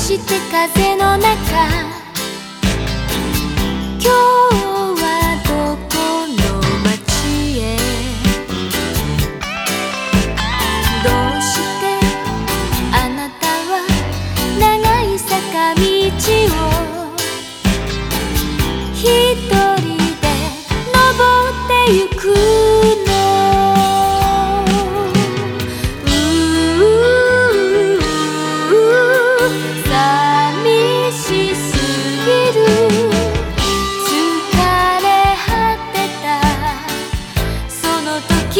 して風の中、今日はどこの街へ、どうしてあなたは長い坂道を一人で登ってゆくの。寂しすぎる、疲れ果てたその時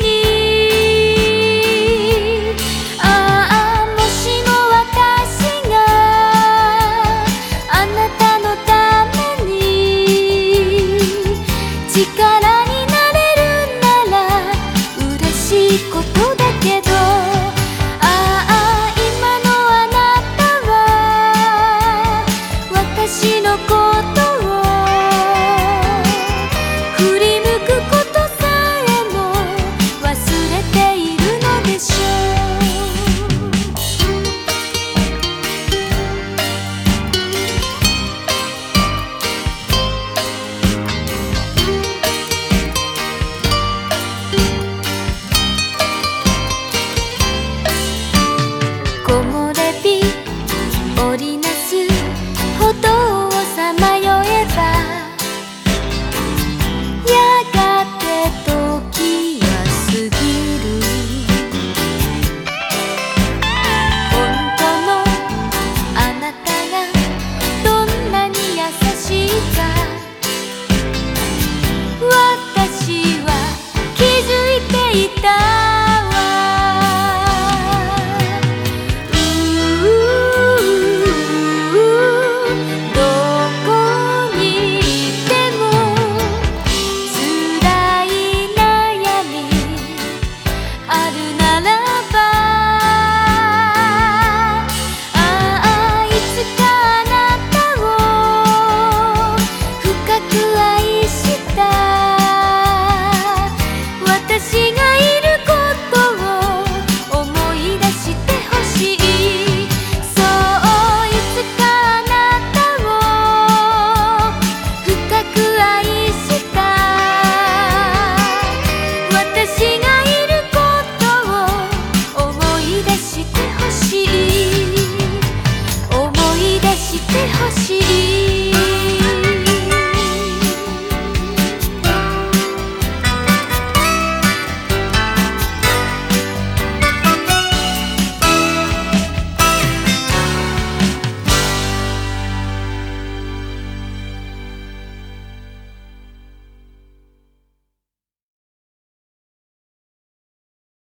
に、ああもしも私があなたのために力になれるなら嬉しいこと